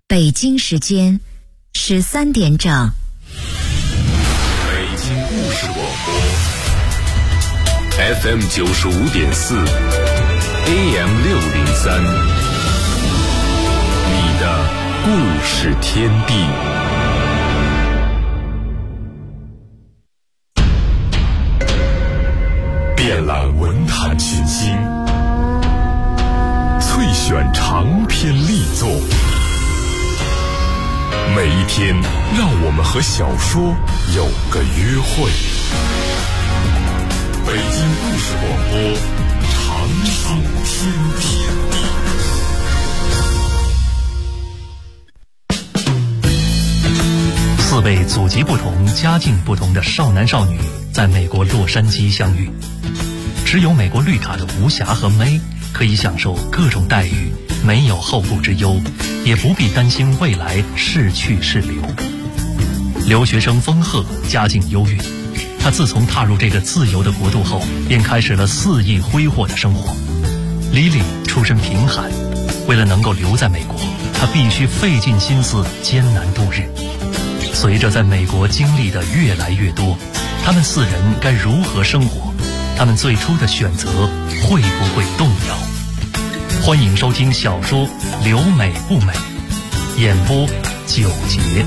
北京时间13点整。 北京故事广播 FM 95.4 AM 603，你的故事天地。遍览文坛群星，萃选长篇力作。每一天，让我们和小说有个约会。北京故事广播，长寿天地。 4位祖籍不同、家境不同的少男少女在美国洛杉矶相遇。持有美国绿卡的吴霞和May可以享受各种待遇，没有后顾之忧，也不必担心未来是去是留。留学生丰赫家境优越，他自从踏入这个自由的国度后，便开始了肆意挥霍的生活。Lily出身贫寒，为了能够留在美国，他必须费尽心思艰难度日。随着在美国经历的越来越多，他们4人该如何生活？他们最初的选择会不会动摇？欢迎收听小说《留美不美》，演播9节。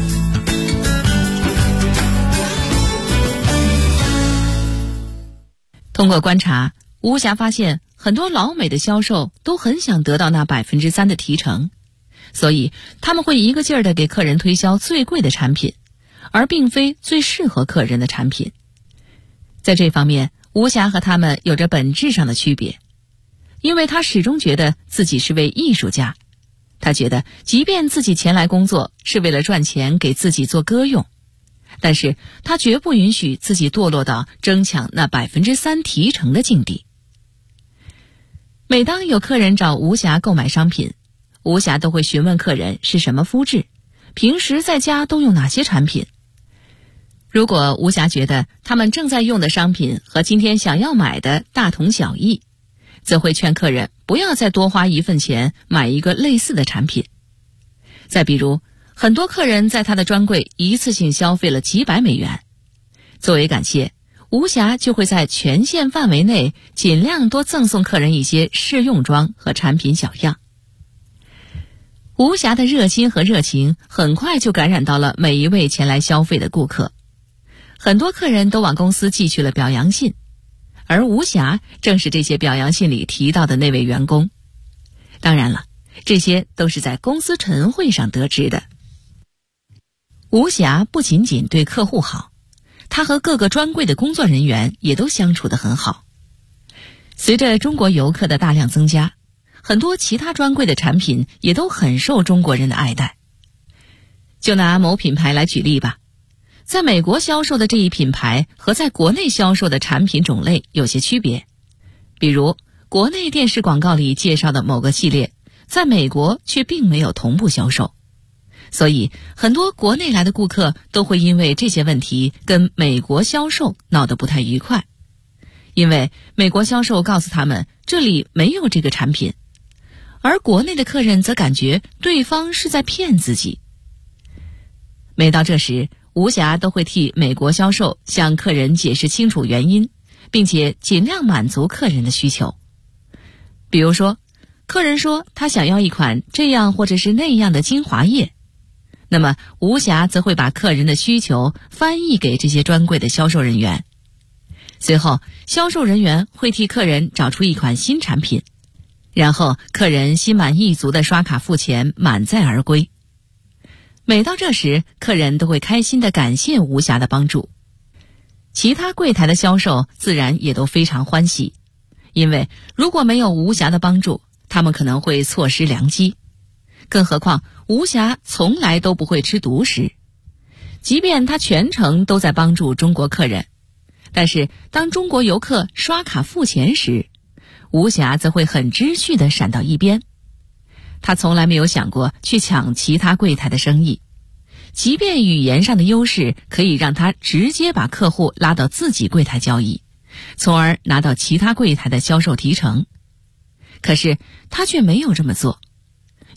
通过观察，吴霞发现很多老美的销售都很想得到那3%的提成，所以他们会一个劲儿地给客人推销最贵的产品，而并非最适合客人的产品。在这方面，吴霞和他们有着本质上的区别，因为他始终觉得自己是位艺术家。他觉得即便自己前来工作是为了赚钱给自己做歌用，但是他绝不允许自己堕落到争抢那3%提成的境地。每当有客人找吴霞购买商品，吴霞都会询问客人是什么肤质，平时在家都用哪些产品。如果吴霞觉得他们正在用的商品和今天想要买的大同小异，则会劝客人不要再多花1份钱买一个类似的产品。再比如，很多客人在他的专柜一次性消费了几百美元，作为感谢，吴霞就会在权限范围内尽量多赠送客人一些试用装和产品小样。吴霞的热心和热情很快就感染到了每一位前来消费的顾客。很多客人都往公司寄去了表扬信，而吴霞正是这些表扬信里提到的那位员工。当然了，这些都是在公司晨会上得知的。吴霞不仅仅对客户好，她和各个专柜的工作人员也都相处得很好。随着中国游客的大量增加，很多其他专柜的产品也都很受中国人的爱戴。就拿某品牌来举例吧，在美国销售的这一品牌和在国内销售的产品种类有些区别。比如，国内电视广告里介绍的某个系列，在美国却并没有同步销售。所以，很多国内来的顾客都会因为这些问题跟美国销售闹得不太愉快。因为美国销售告诉他们这里没有这个产品，而国内的客人则感觉对方是在骗自己。每到这时，吴霞都会替美国销售向客人解释清楚原因，并且尽量满足客人的需求。比如说，客人说他想要一款这样或者是那样的精华液，那么吴霞则会把客人的需求翻译给这些专柜的销售人员。随后，销售人员会替客人找出一款新产品，然后客人心满意足地刷卡付钱，满载而归。每到这时，客人都会开心地感谢吴霞的帮助。其他柜台的销售自然也都非常欢喜，因为如果没有吴霞的帮助，他们可能会错失良机。更何况吴霞从来都不会吃独食，即便她全程都在帮助中国客人，但是当中国游客刷卡付钱时，吴霞则会很知趣地闪到一边。她从来没有想过去抢其他柜台的生意，即便语言上的优势可以让她直接把客户拉到自己柜台交易，从而拿到其他柜台的销售提成。可是她却没有这么做，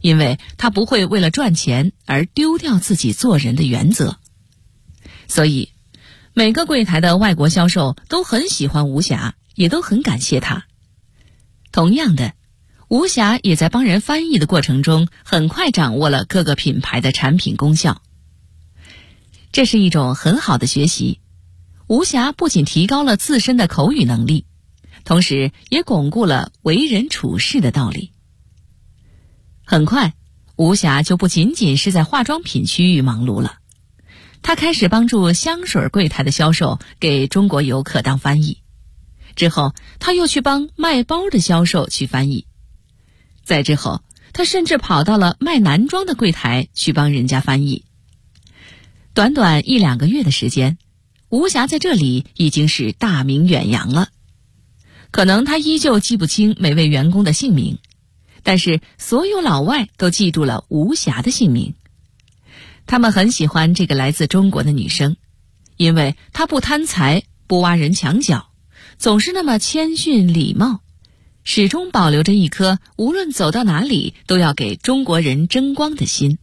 因为他不会为了赚钱而丢掉自己做人的原则。所以每个柜台的外国销售都很喜欢吴霞，也都很感谢他。同样的，吴霞也在帮人翻译的过程中很快掌握了各个品牌的产品功效。这是一种很好的学习，吴霞不仅提高了自身的口语能力，同时也巩固了为人处事的道理。很快，吴霞就不仅仅是在化妆品区域忙碌了，她开始帮助香水柜台的销售给中国游客当翻译。之后，她又去帮卖包的销售去翻译。再之后，她甚至跑到了卖男装的柜台去帮人家翻译。短短1-2个月的时间，吴霞在这里已经是大名远扬了。可能她依旧记不清每位员工的姓名，但是所有老外都记住了吴霞的姓名。他们很喜欢这个来自中国的女生，因为她不贪财，不挖人墙角，总是那么谦逊礼貌，始终保留着一颗无论走到哪里都要给中国人争光的心。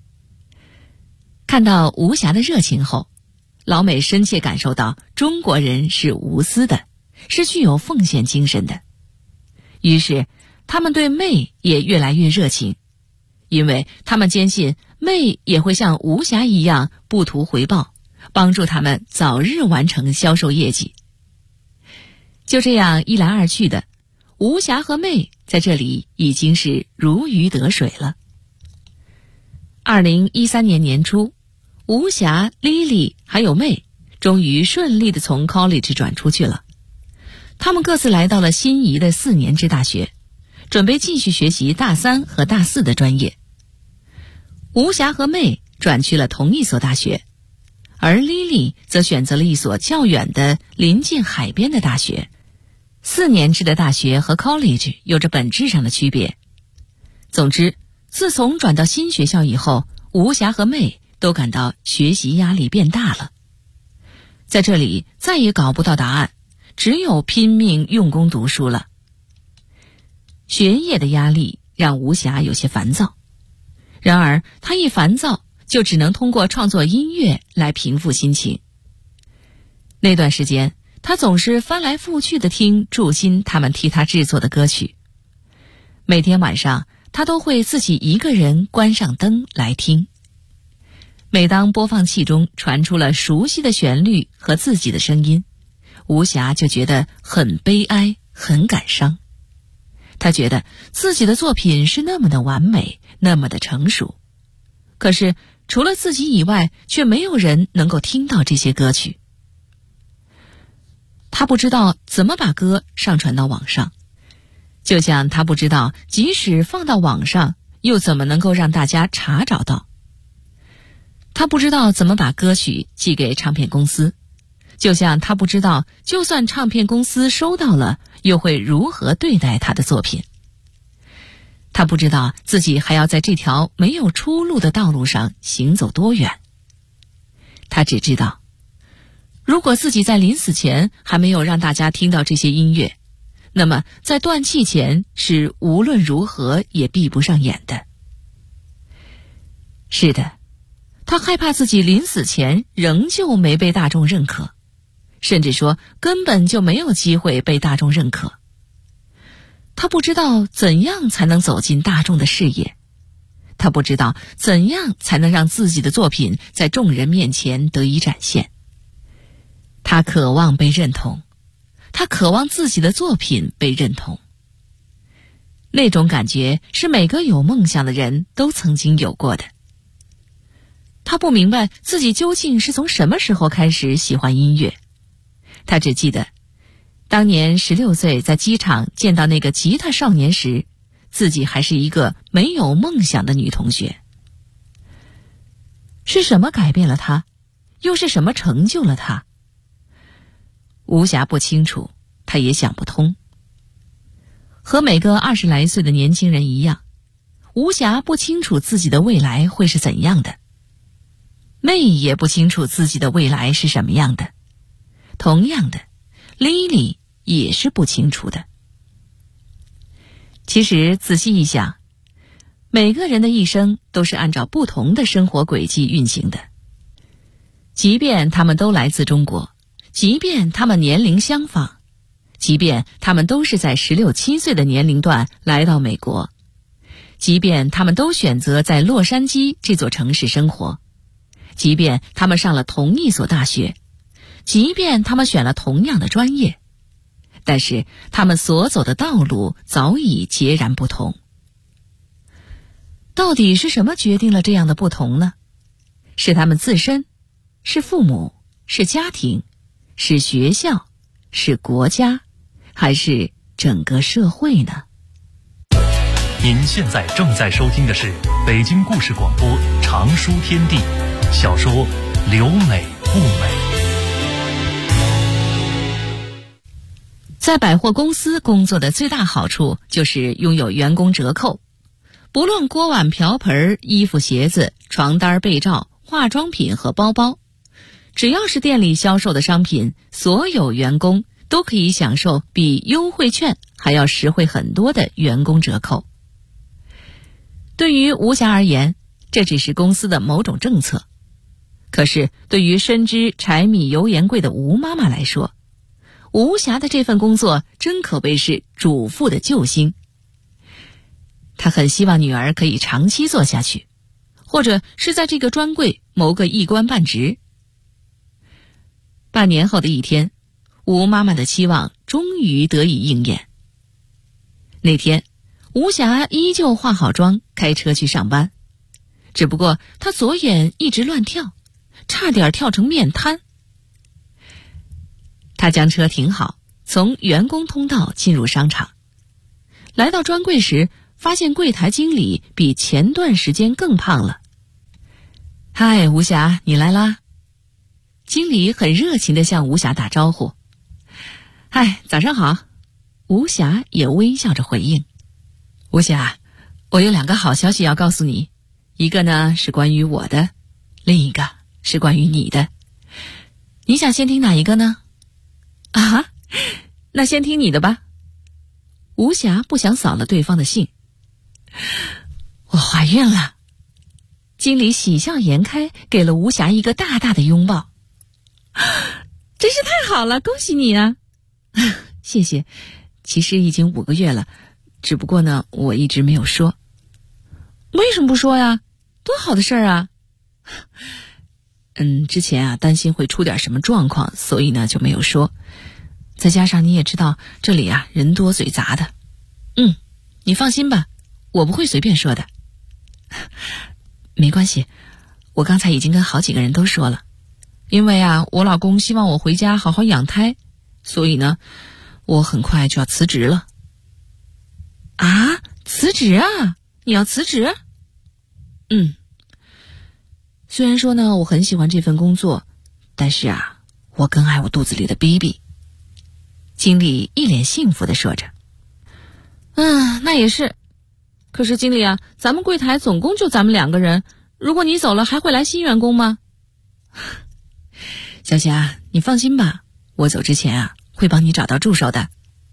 看到吴霞的热情后，老美深切感受到中国人是无私的，是具有奉献精神的。于是他们对妹也越来越热情，因为他们坚信妹也会像吴霞一样不图回报，帮助他们早日完成销售业绩。就这样一来二去的，吴霞和妹在这里已经是如鱼得水了。2013年年初，吴霞、Lily 还有妹终于顺利地从 college 转出去了。他们各自来到了心仪的4年制大学，准备继续学习大3和大4的专业。吴霞和妹转去了同一所大学，而 Lily 则选择了一所较远的临近海边的大学。4年制的大学和 college 有着本质上的区别。总之，自从转到新学校以后，吴霞和妹都感到学习压力变大了。在这里再也搞不到答案，只有拼命用功读书了。学业的压力让吴霞有些烦躁，然而她一烦躁就只能通过创作音乐来平复心情。那段时间，她总是翻来覆去地听祝新他们替她制作的歌曲。每天晚上，她都会自己一个人关上灯来听。每当播放器中传出了熟悉的旋律和自己的声音，吴霞就觉得很悲哀，很感伤。她觉得自己的作品是那么的完美，那么的成熟，可是除了自己以外，却没有人能够听到这些歌曲。她不知道怎么把歌上传到网上，就像她不知道即使放到网上，又怎么能够让大家查找到。她不知道怎么把歌曲寄给唱片公司，就像她不知道就算唱片公司收到了，又会如何对待她的作品。她不知道自己还要在这条没有出路的道路上行走多远。她只知道，如果自己在临死前还没有让大家听到这些音乐，那么在断气前是无论如何也闭不上眼的。是的，他害怕自己临死前仍旧没被大众认可，甚至说根本就没有机会被大众认可。他不知道怎样才能走进大众的视野，他不知道怎样才能让自己的作品在众人面前得以展现。他渴望被认同，他渴望自己的作品被认同。那种感觉是每个有梦想的人都曾经有过的。他不明白自己究竟是从什么时候开始喜欢音乐，他只记得当年16岁在机场见到那个吉他少年时，自己还是一个没有梦想的女同学。是什么改变了他？又是什么成就了他？吴霞不清楚，他也想不通。和每个20来岁的年轻人一样，吴霞不清楚自己的未来会是怎样的。妹也不清楚自己的未来是什么样的。同样的，Lily也是不清楚的。其实仔细一想， 每个人的一生都是按照不同的生活轨迹运行的。即便他们都来自中国，即便他们年龄相仿，即便他们都是在16、17岁的年龄段来到美国，即便他们都选择在洛杉矶这座城市生活，即便他们上了同一所大学，即便他们选了同样的专业，但是他们所走的道路早已截然不同。到底是什么决定了这样的不同呢？是他们自身？是父母？是家庭？是学校？是国家？还是整个社会呢？ 您现在正在收听的是北京故事广播长书天地小说《留美不美》。 在百货公司工作的最大好处就是拥有员工折扣，不论锅碗瓢盆、衣服鞋子、床单被罩、化妆品和包包，只要是店里销售的商品，所有员工都可以享受比优惠券还要实惠很多的员工折扣。对于吴霞而言，这只是公司的某种政策。可是对于深知柴米油盐贵的吴妈妈来说，吴霞的这份工作真可谓是主妇的救星。她很希望女儿可以长期做下去，或者是在这个专柜谋个一官半职。半年后的一天，吴妈妈的期望终于得以应验。那天，吴霞依旧化好妆，开车去上班。只不过她左眼一直乱跳，差点跳成面瘫。她将车停好，从员工通道进入商场。来到专柜时，发现柜台经理比前段时间更胖了。嗨，吴霞，你来啦。经理很热情地向吴霞打招呼。嗨，早上好。吴霞也微笑着回应。吴霞，我有2个好消息要告诉你，一个呢是关于我的，另一个是关于你的。你想先听哪一个呢？啊，那先听你的吧。吴霞不想扫了对方的兴。我怀孕了。经理喜笑颜开，给了吴霞一个大大的拥抱。真是太好了，恭喜你啊！谢谢，其实已经5个月了，只不过呢，我一直没有说。为什么不说呀？多好的事儿啊！之前啊，担心会出点什么状况，所以呢就没有说。再加上你也知道，这里啊人多嘴杂的。你放心吧，我不会随便说的。没关系，我刚才已经跟好几个人都说了。因为啊，我老公希望我回家好好养胎，所以呢，我很快就要辞职了。啊，辞职啊？你要辞职？虽然说呢，我很喜欢这份工作，但是啊，我更爱我肚子里的 baby。经理一脸幸福地说着。那也是。可是经理啊，咱们柜台总共就咱们2个人，如果你走了，还会来新员工吗？小霞，你放心吧，我走之前啊，会帮你找到助手的。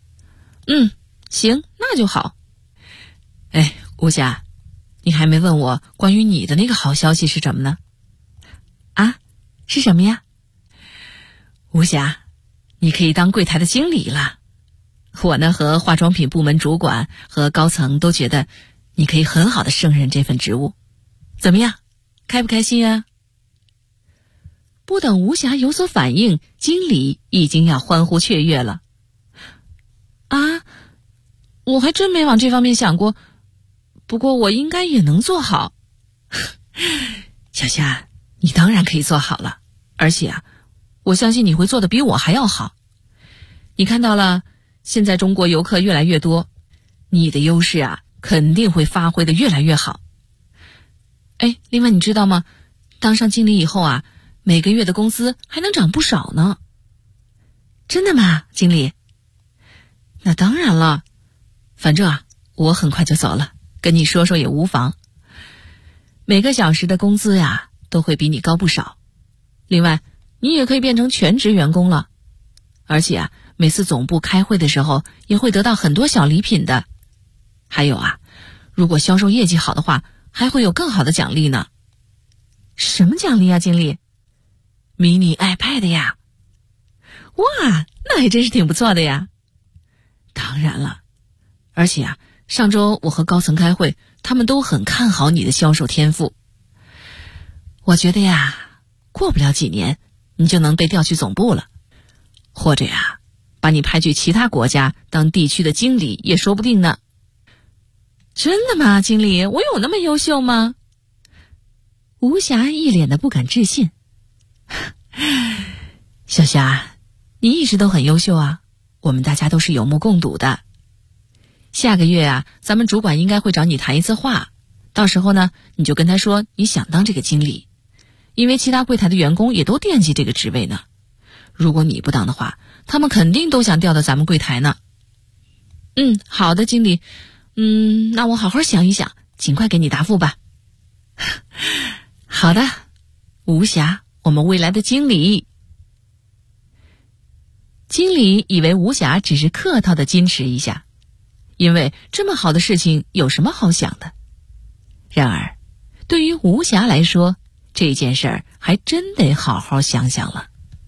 行，那就好。哎，吴霞，你还没问我关于你的那个好消息是什么呢？啊，是什么呀？吴霞，你可以当柜台的经理了。我呢和化妆品部门主管和高层都觉得你可以很好的胜任这份职务。怎么样，开不开心啊？不等吴霞有所反应，经理已经要欢呼雀跃了。啊，我还真没往这方面想过，不过我应该也能做好。小霞，你当然可以做好了，而且啊，我相信你会做得比我还要好。你看到了，现在中国游客越来越多，你的优势啊，肯定会发挥得越来越好。哎，另外你知道吗？当上经理以后啊，每个月的工资还能涨不少呢。真的吗，经理？那当然了，反正啊，我很快就走了，跟你说说也无妨。每个小时的工资呀，都会比你高不少。另外，你也可以变成全职员工了。而且啊，每次总部开会的时候，也会得到很多小礼品的。还有啊， 如果销售业绩好的话，还会有更好的奖励呢。什么奖励啊，经理？迷你 iPad 呀。哇，那还真是挺不错的呀。当然了，而且啊，上周我和高层开会，他们都很看好你的销售天赋。我觉得呀，过不了几年，你就能被调去总部了，或者呀，把你派去其他国家当地区的经理也说不定呢。真的吗，经理？我有那么优秀吗？吴霞一脸的不敢置信。小霞，你一直都很优秀啊，我们大家都是有目共睹的。下个月啊，咱们主管应该会找你谈一次话，到时候呢，你就跟他说你想当这个经理，因为其他柜台的员工也都惦记这个职位呢。如果你不当的话，他们肯定都想调到咱们柜台呢。好的，经理。那我好好想一想，尽快给你答复吧。好的，吴霞，我们未来的经理。经理以为吴霞只是客套的矜持一下，因为这么好的事情有什么好想的？然而，对于吴霞来说，这件事儿还真得好好想想了。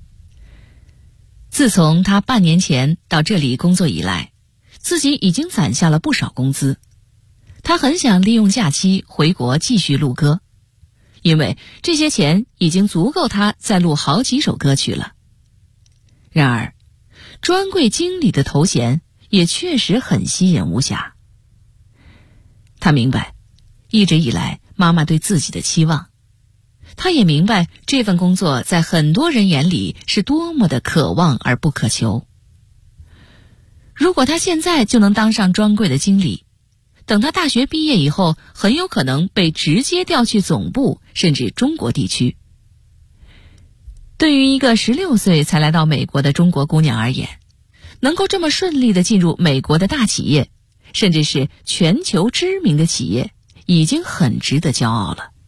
自从他半年前到这里工作以来，自己已经攒下了不少工资，他很想利用假期回国继续录歌，因为这些钱已经足够他再录好几首歌曲了。然而，专柜经理的头衔也确实很吸引吴霞。他明白，一直以来妈妈对自己的期望，他也明白这份工作在很多人眼里是多么的可望而不可求。如果他现在就能当上专柜的经理，等他大学毕业以后，很有可能被直接调去总部，甚至中国地区。对于一个16岁才来到美国的中国姑娘而言，能够这么顺利地进入美国的大企业，甚至是全球知名的企业，已经很值得骄傲了。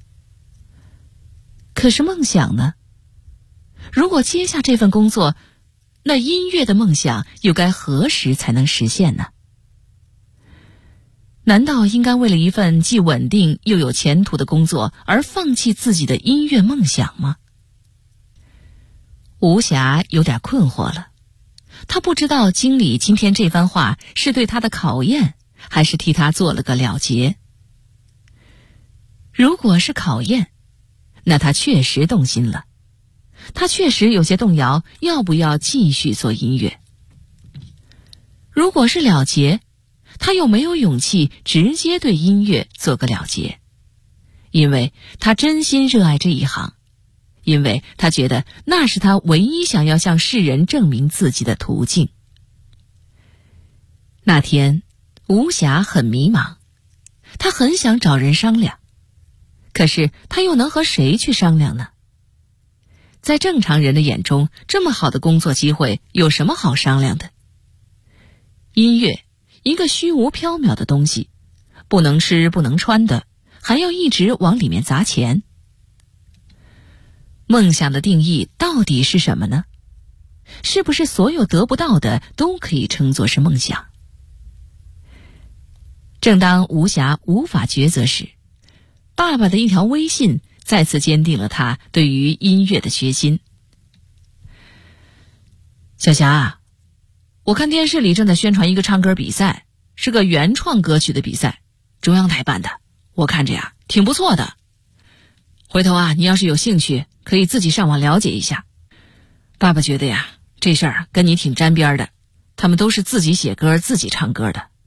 可是梦想呢？如果接下这份工作，那音乐的梦想又该何时才能实现呢？难道应该为了一份既稳定又有前途的工作而放弃自己的音乐梦想吗？吴霞有点困惑了，他不知道经理今天这番话是对他的考验，还是替他做了个了结。如果是考验，那他确实动心了，他确实有些动摇，要不要继续做音乐。如果是了结，他又没有勇气直接对音乐做个了结，因为他真心热爱这一行，因为他觉得那是他唯一想要向世人证明自己的途径。那天，吴霞很迷茫，他很想找人商量，可是他又能和谁去商量呢？在正常人的眼中，这么好的工作机会有什么好商量的？音乐，一个虚无缥缈的东西，不能吃不能穿的，还要一直往里面砸钱。梦想的定义到底是什么呢？是不是所有得不到的都可以称作是梦想？正当吴霞无法抉择时，爸爸的一条微信再次坚定了他对于音乐的决心。小霞，我看电视里正在宣传一个唱歌比赛，是个原创歌曲的比赛，中央台办的，我看着呀挺不错的。回头啊，你要是有兴趣，可以自己上网了解一下。爸爸觉得呀，这事儿跟你挺沾边的，他们都是自己写歌自己唱歌的。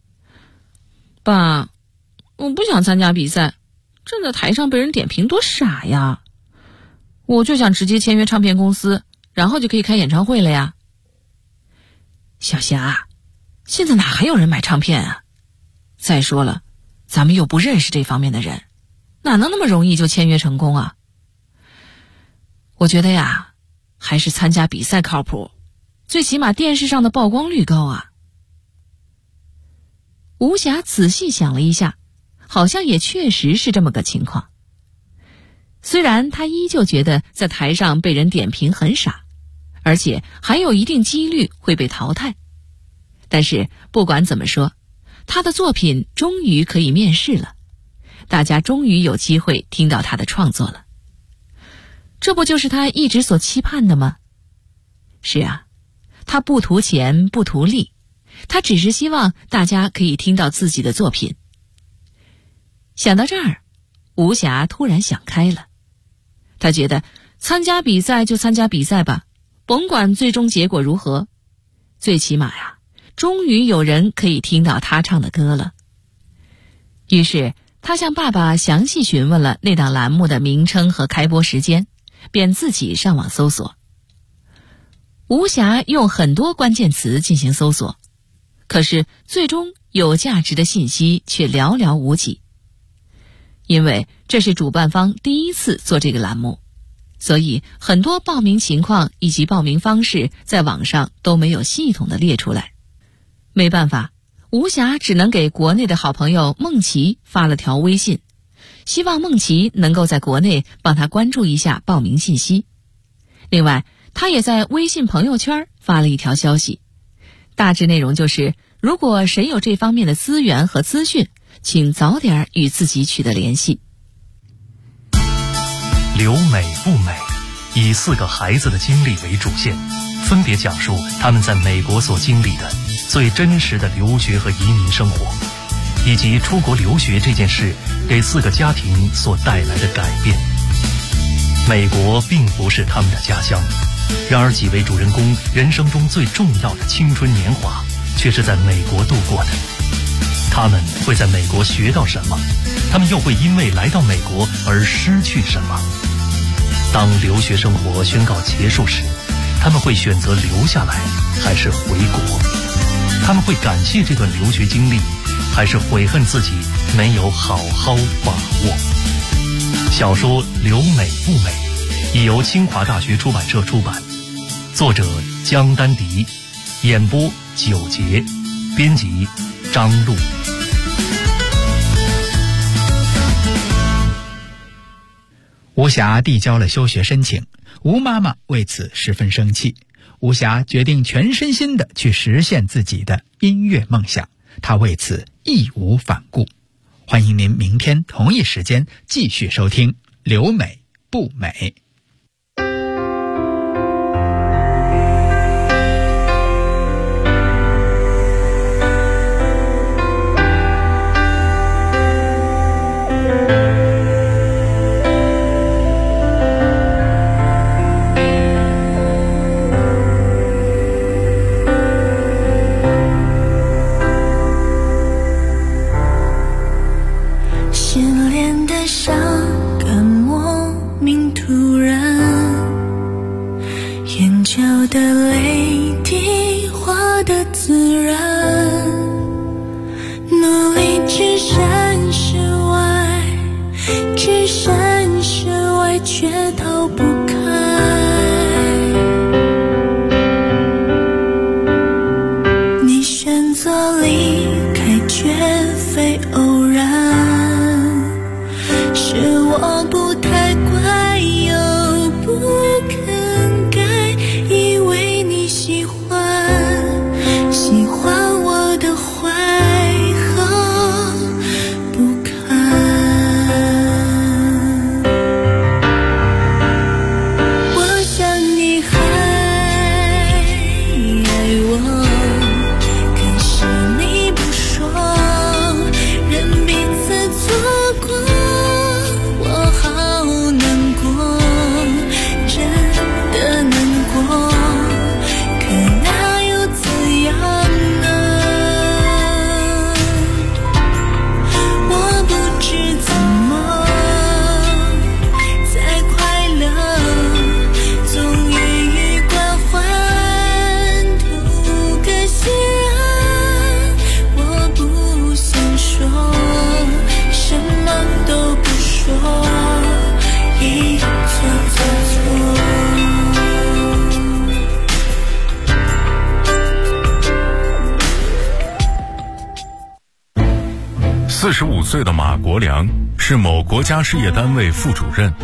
爸，我不想参加比赛，站在台上被人点评多傻呀！我就想直接签约唱片公司，然后就可以开演唱会了呀。小霞，现在哪还有人买唱片啊？再说了，咱们又不认识这方面的人，哪能那么容易就签约成功啊？我觉得呀，还是参加比赛靠谱，最起码电视上的曝光率高啊。吴霞仔细想了一下，好像也确实是这么个情况。虽然他依旧觉得在台上被人点评很傻，而且还有一定几率会被淘汰，但是不管怎么说， 他的作品终于可以面世了，大家终于有机会听到他的创作了。这不就是他一直所期盼的吗？是啊，他不图钱，不图利，他只是希望大家可以听到自己的作品。想到这儿，吴霞突然想开了，他觉得参加比赛就参加比赛吧，甭管最终结果如何，最起码呀，终于有人可以听到他唱的歌了。于是他向爸爸详细询问了那档栏目的名称和开播时间，便自己上网搜索。吴霞用很多关键词进行搜索，可是最终有价值的信息却寥寥无几。因为这是主办方第一次做这个栏目，所以很多报名情况以及报名方式在网上都没有系统的列出来。没办法，吴霞只能给国内的好朋友孟琪发了条微信，希望孟琪能够在国内帮他关注一下报名信息。另外，他也在微信朋友圈发了一条消息，大致内容就是，如果谁有这方面的资源和资讯，请早点与自己取得联系。 留美不美，以4个孩子的经历为主线，分别讲述他们在美国所经历的最真实的留学和移民生活，以及出国留学这件事给4个家庭所带来的改变。美国并不是他们的家乡，然而几位主人公人生中最重要的青春年华却是在美国度过的。他们会在美国学到什么？他们又会因为来到美国而失去什么？当留学生活宣告结束时，他们会选择留下来还是回国？他们会感谢这段留学经历，还是悔恨自己没有好好把握？小说《留美不美》已由清华大学出版社出版，作者江丹迪，演播9节，编辑张璐。 吴霞递交了休学申请，吴妈妈为此十分生气。吴霞决定全身心地去实现自己的音乐梦想，她为此义无反顾。欢迎您明天同一时间继续收听《留美不美》。 45岁的马国良是某国家事业单位副主任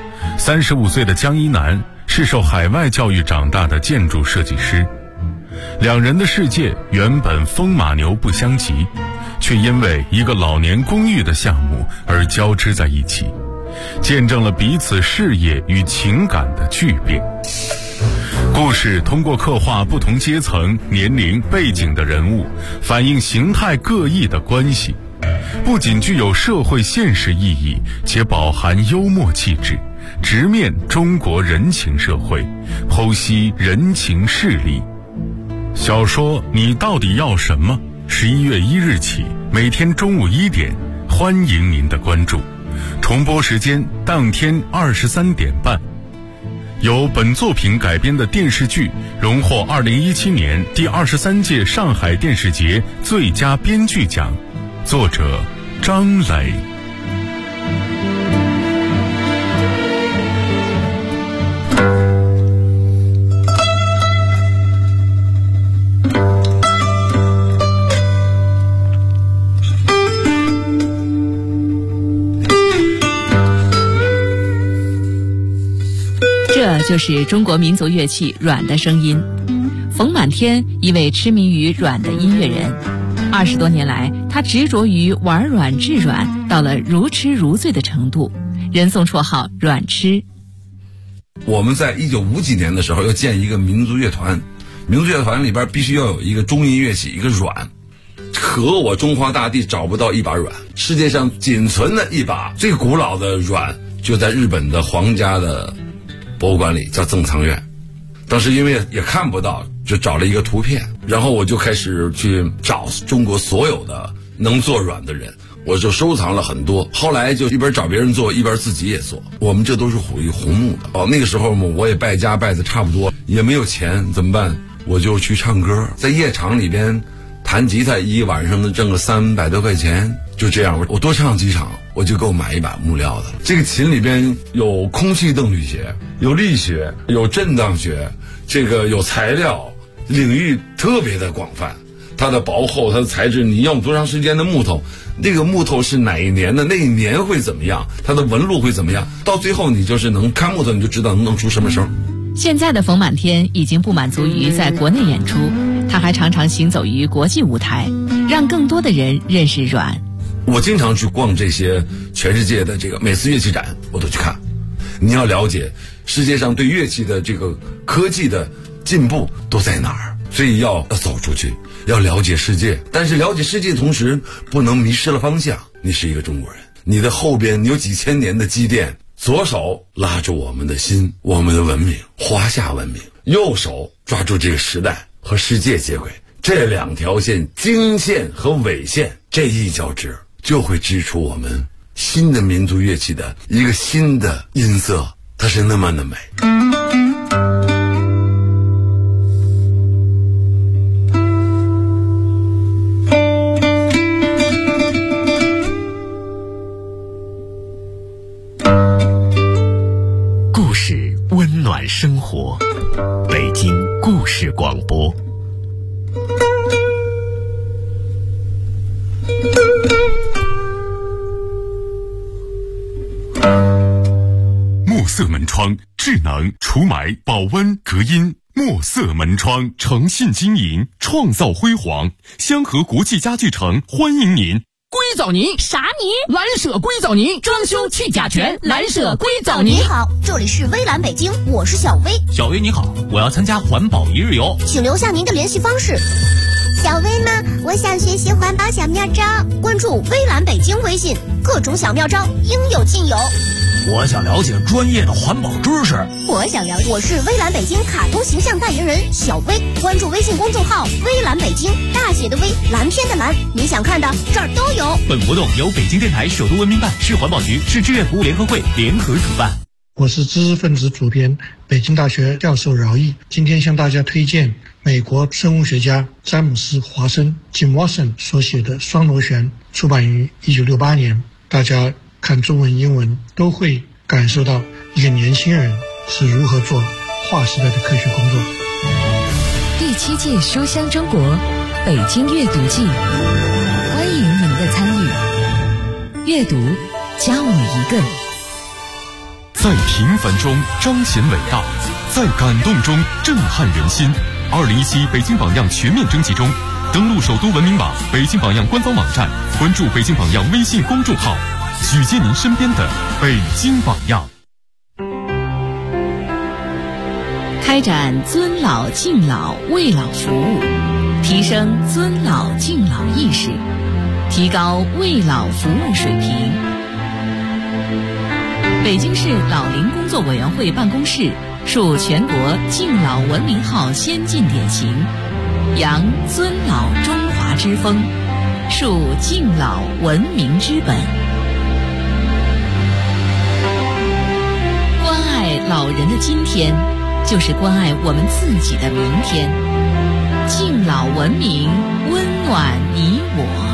，35岁的江一楠是受海外教育长大的建筑设计师。两人的世界原本风马牛不相及， 却因为一个老年公寓的项目而交织在一起，见证了彼此事业与情感的巨变。故事通过刻画不同阶层、年龄、背景的人物，反映形态各异的关系，不仅具有社会现实意义，且饱含幽默气质，直面中国人情社会，剖析人情事理。小说《你到底要什么》11月1日起，每天中午1点，欢迎您的关注。重播时间当天23点半。由本作品改编的电视剧荣获2017年第23届上海电视节最佳编剧奖，作者张磊。 这就是中国民族乐器阮的声音。冯满天，一位痴迷于阮的音乐人，20多年来，他执着于玩阮制阮，到了如痴如醉的程度，人送绰号阮痴。 我们在1950几年的时候要建一个民族乐团，民族乐团里边必须要有一个中音乐器，一个阮。可我中华大地找不到一把阮，世界上仅存的一把最古老的阮就在日本的皇家的博物馆里，叫赠藏院。当时因为也看不到，就找了一个图片，然后我就开始去找中国所有的能做阮的人，我就收藏了很多。后来就一边找别人做，一边自己也做。我们这都是属于红木的。那个时候我也败家败的差不多，也没有钱，怎么办？我就去唱歌，在夜场里边弹吉他，一晚上能挣个300多块钱。就这样，我多唱几场，我就够买一把木料的了。这个琴里边有空气动力学，有力学，有震荡学，这个有材料，领域特别的广泛。它的薄厚，它的材质，你用多长时间的木头，那个木头是哪一年的，那一年会怎么样，它的纹路会怎么样，到最后你就是能看木头，你就知道能出什么声。 现在的冯满天已经不满足于在国内演出，他还常常行走于国际舞台，让更多的人认识阮。 我经常去逛这些全世界的这个每次乐器展，我都去看。你要了解世界上对乐器的这个科技的进步都在哪儿，所以要走出去，要了解世界。但是了解世界的同时，不能迷失了方向。你是一个中国人，你的后边有几千年的积淀，左手拉住我们的心，我们的文明，华夏文明；右手抓住这个时代和世界接轨。这两条线，经线和纬线，这一交织，就会织出我们新的民族乐器的一个新的音色，它是那么的美。 故事温暖生活，北京故事广播。 墨色门窗，智能除霾、保温、隔音。墨色门窗，诚信经营，创造辉煌。香河国际家具城欢迎您。 硅藻泥啥泥？ 蓝舍硅藻泥，装修去甲醛，蓝舍硅藻泥。 你好，这里是微蓝北京，我是小薇。 小薇你好，我要参加环保一日游， 请留下您的联系方式。小薇呢？我想学习环保小妙招，关注微蓝北京微信，各种小妙招应有尽有。 我想了解专业的环保知识。 我是微蓝北京卡通形象代言人小薇，关注微信公众号微蓝北京，大写的微，蓝天的蓝，你想看的这儿都有。 本活动由北京电台首都文明办、市环保局、市志愿服务联合会联合主办。 我是知识分子主编，北京大学教授饶毅，今天向大家推荐美国生物学家詹姆斯·华生 Jim Watson 所写的《双螺旋》，出版于1968年。大家看中文英文都会感受到一个年轻人是如何做划时代的科学工作。 第7届书香中国北京阅读季，欢迎您的参与。阅读加我一个。 在平凡中彰显伟大，在感动中震撼人心。2017北京榜样全面征集中， 登录首都文明网、北京榜样官方网站，关注北京榜样微信公众号，举荐您身边的北京榜样。 开展尊老敬老为老服务，提升尊老敬老意识，提高为老服务水平。北京市老龄工作委员会办公室树全国敬老文明号先进典型，扬尊老中华之风，树敬老文明之本。关爱老人的今天，就是关爱我们自己的明天。敬老文明，温暖你我。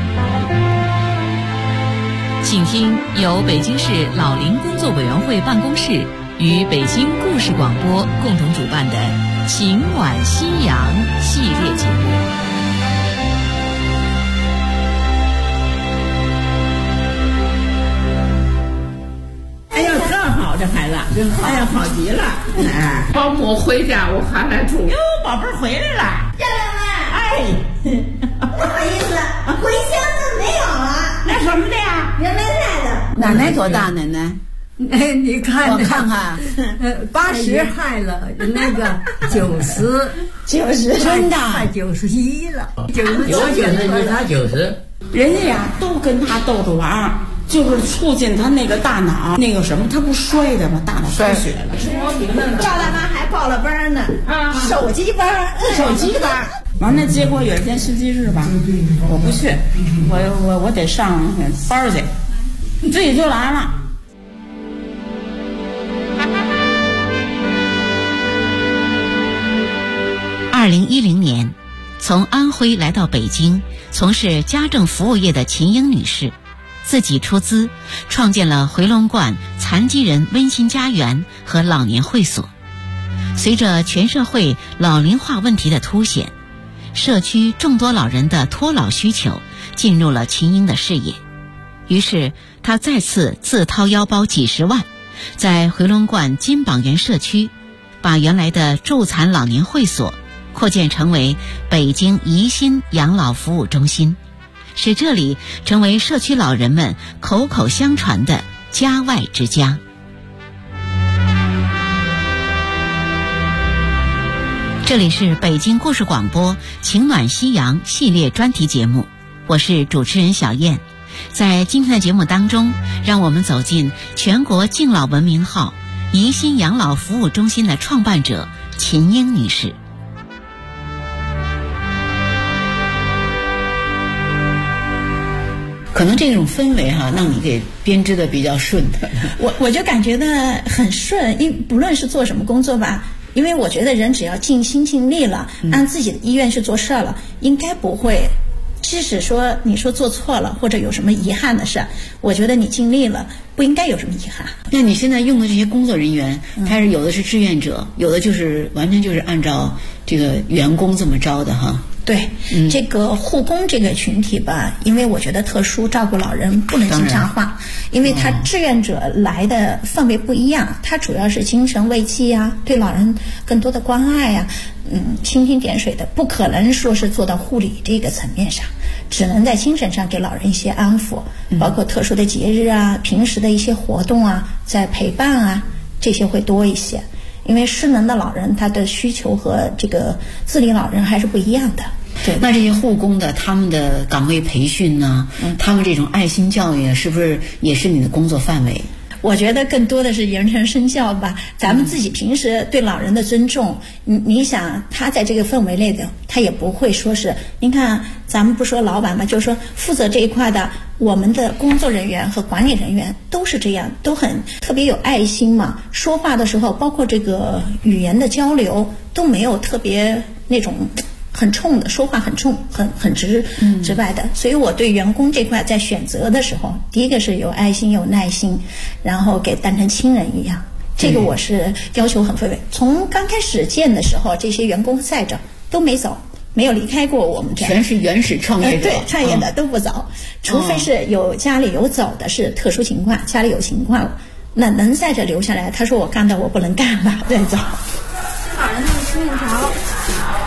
请听由北京市老龄工作委员会办公室与北京故事广播共同主办的《情暖夕阳》系列节目。 哎呀，特好，这孩子，哎呀，好极了！哎， 保姆回家，我还来住。 哟，宝贝儿回来了， 漂亮啊！ 哎， 不好意思，回乡的没有了。 那什么的呀？ 原来的。 奶奶多大？奶奶？ 哎，你看， 我看看 ，80害了，那个90， 真的快91了，97。 我觉得你他90， 人家呀都跟他逗着玩儿，就是促进他那个大脑那个什么，他不摔的吗？大脑出血了。 赵大妈还报了班呢，手机班。 完了，结果有一天星期日吧，我不去，我得上班去，你自己就来了。 2010年，从安徽来到北京从事家政服务业的秦英女士，自己出资创建了回龙观残疾人温馨家园和老年会所。随着全社会老龄化问题的凸显，社区众多老人的托老需求进入了秦英的视野，于是她再次自掏腰包几十万，在回龙观金榜园社区把原来的助残老年会所扩建成为北京怡心养老服务中心，使这里成为社区老人们口口相传的家外之家。这里是北京故事广播情暖夕阳系列专题节目，我是主持人小燕。在今天的节目当中，让我们走进全国敬老文明号怡心养老服务中心的创办者秦英女士。 可能这种氛围让你给编织的比较顺的。 我就感觉呢很顺，因不论是做什么工作吧，因为我觉得人只要尽心尽力了，按自己的意愿去做事了，应该不会。即使说你说做错了或者有什么遗憾的事，我觉得你尽力了，不应该有什么遗憾。 那你现在用的这些工作人员，他是有的是志愿者，有的就是完全就是按照这个员工这么招的哈。 对，这个护工这个群体吧，因为我觉得特殊，照顾老人不能经常化，因为他志愿者来的氛围不一样，他主要是精神慰藉啊，对老人更多的关爱啊，蜻蜓点水的，不可能说是做到护理这个层面上，只能在精神上给老人一些安抚，包括特殊的节日啊，平时的一些活动啊，在陪伴啊，这些会多一些。因为失能的老人他的需求和这个自理老人还是不一样的。对， 那这些护工的他们的岗位培训呢，他们这种爱心教育是不是也是你的工作范围？ 我觉得更多的是言传身教吧，咱们自己平时对老人的尊重，你想他在这个氛围内的，他也不会说是，您看咱们不说老板嘛，就是说负责这一块的我们的工作人员和管理人员都是这样，都很特别有爱心嘛，说话的时候包括这个语言的交流都没有特别那种很冲的，说话很冲，很直白的。所以我对员工这块在选择的时候，第一个是有爱心有耐心，然后给当成亲人一样，这个我是要求很费位。从刚开始建的时候，这些员工在这都没走，没有离开过我们这， 全是原始创业者， 对，创业的都不走，除非是有家里有走的，是特殊情况，家里有情况，那能在这留下来，他说我干的我不能干了，再走。 老人的吃面条。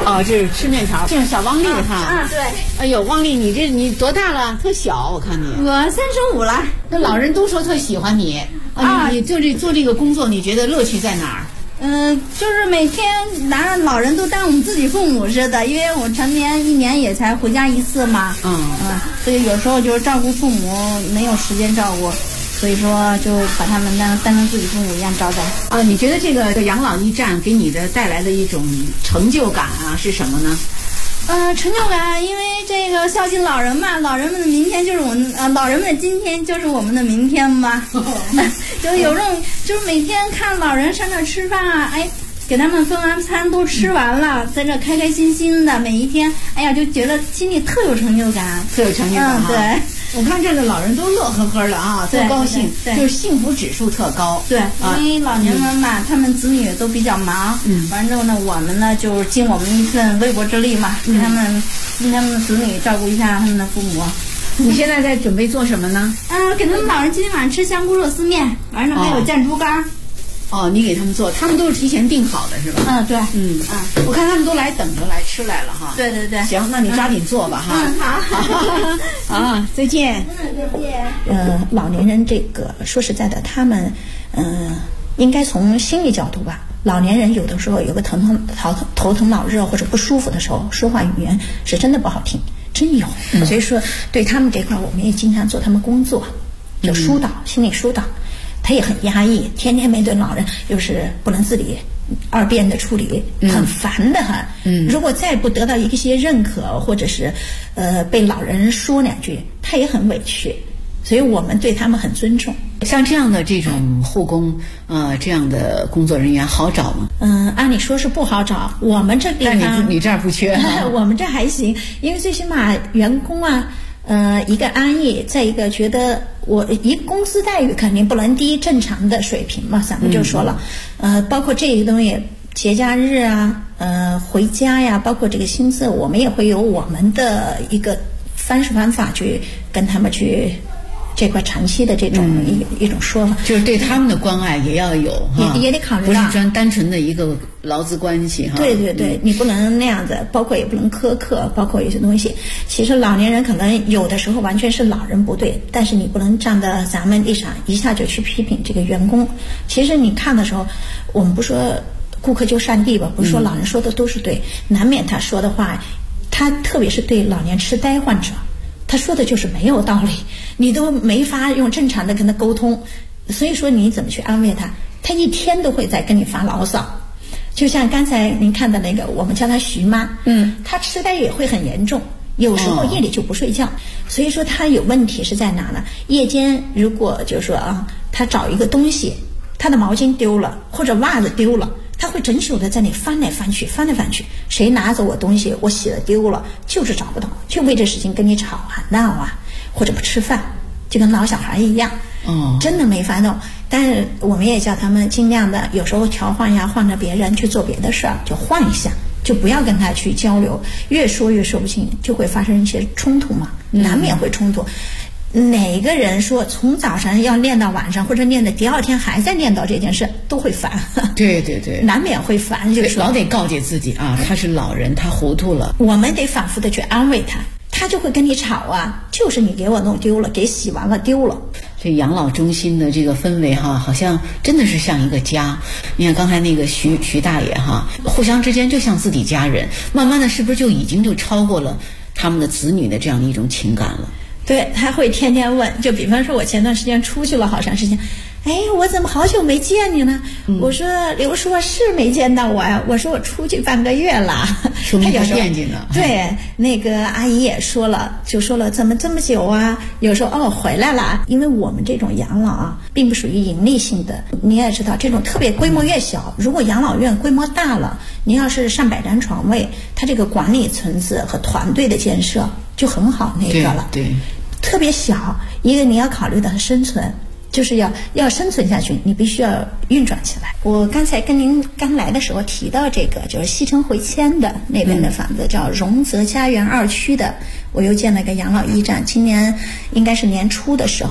哦，这是吃面条，这是小汪丽哈。 啊，对。 哎呦，汪丽，你多大了？特小，我看你。 我35了。 那老人都说特喜欢你啊！你做这个工作，你觉得乐趣在哪儿？ 就是每天老人都当我们自己父母似的，因为我成年1年也才回家1次嘛。所以有时候就是照顾父母没有时间照顾。所以说，就把他们当成自己父母一样招待。 啊，你觉得这个养老驿站给你的带来的一种成就感啊是什么呢？ 成就感，因为这个孝敬老人嘛，老人们的明天就是我们老人们的今天就是我们的明天嘛。就有这种，就是每天看老人上这吃饭啊，哎，给他们分完餐都吃完了，在这开开心心的每一天，哎呀，就觉得心里特有成就感， 特有成就感。 对。 我看这个老人都乐呵呵的啊，多高兴，就是幸福指数特高。 对，因为老年人嘛，他们子女都比较忙，完之后呢，我们呢就尽我们一份微薄之力嘛，给他们的子女照顾一下他们的父母。 你现在在准备做什么呢？ 给他们老人今天晚上吃香菇肉丝面，完了还有蘸猪肝。 哦，你给他们做，他们都是提前订好的是吧？ 对， 我看他们都来等着来吃来了哈。 对对对， 行，那你抓紧做吧哈。好，啊，再见。 再见。 老年人这个说实在的，他们应该从心理角度吧。老年人有的时候有个头疼脑热或者不舒服的时候，说话语言是真的不好听，真有。所以说对他们这块，我们也经常做他们工作，就疏导，心理疏导。他也很压抑，天天面对老人，又是不能自理，二遍的处理，很烦的很。如果再不得到一些认可，或者是被老人说两句，他也很委屈。所以我们对他们很尊重。 像这样的这种护工，这样的工作人员好找吗？ 按理说是不好找，我们这地方， 但你这儿不缺， 我们这还行，因为最起码员工啊。一个安逸，再一个觉得一个工资待遇肯定不能低正常的水平嘛，咱们就说了，包括这个东西，节假日啊，回家呀，包括这个薪资，我们也会有我们的一个方法去跟他们去这块长期的这种一种说法， 就是对他们的关爱也要有， 也得考虑到，不是单纯的一个劳资关系哈。 对对对，你不能那样子，包括也不能苛刻，包括有些东西。其实老年人可能有的时候完全是老人不对，但是你不能站在咱们立场一下就去批评这个员工。其实你看的时候，我们不说顾客就上帝吧，不是说老人说的都是对，难免他说的话，他特别是对老年痴呆患者。他说的就是没有道理，你都没法用正常的跟他沟通，所以说你怎么去安慰他？他一天都会在跟你发牢骚。就像刚才您看的那个，我们叫他徐妈，他痴呆也会很严重，有时候夜里就不睡觉，所以说他有问题是在哪呢？夜间如果就是说他找一个东西，他的毛巾丢了或者袜子丢了。他会整宿的在那翻来翻去，谁拿走我东西，我洗了丢了，就是找不到，就为这事情跟你吵啊闹啊，或者不吃饭，就跟老小孩一样，真的没法弄。但是我们也叫他们尽量的，有时候调换呀，换着别人去做别的事儿，就换一下，就不要跟他去交流，越说不清，就会发生一些冲突嘛，难免会冲突。哪个人说从早上要练到晚上，或者练的第二天还在练到这件事，都会烦。 对对对， 难免会烦，就是老得告诫自己啊，他是老人，他糊涂了， 我们得反复的去安慰他，他就会跟你吵啊，就是你给我弄丢了，给洗完了丢了。 这养老中心的这个氛围哈，好像真的是像一个家。你看刚才那个徐大爷哈，互相之间就像自己家人，慢慢的是不是就已经就超过了他们的子女的这样的一种情感了？ 对，他会天天问，就比方说我前段时间出去了好长时间，我怎么好久没见你呢？我说刘叔是没见到我呀，我说我出去半个月了， 说明他惦记呢。 对，那个阿姨也说了，就说了怎么这么久啊？有时候回来了，因为我们这种养老啊，并不属于盈利性的，你也知道，这种特别规模越小，如果养老院规模大了，你要是上100张床位，它这个管理层次和团队的建设就很好那个了。 对。 特别小，一个你要考虑到生存，就是要生存下去，你必须要运转起来。我刚才跟您刚来的时候提到这个，就是西城回迁的那边的房子，叫荣泽家园2区的，我又建了个养老驿站，今年应该是年初的时候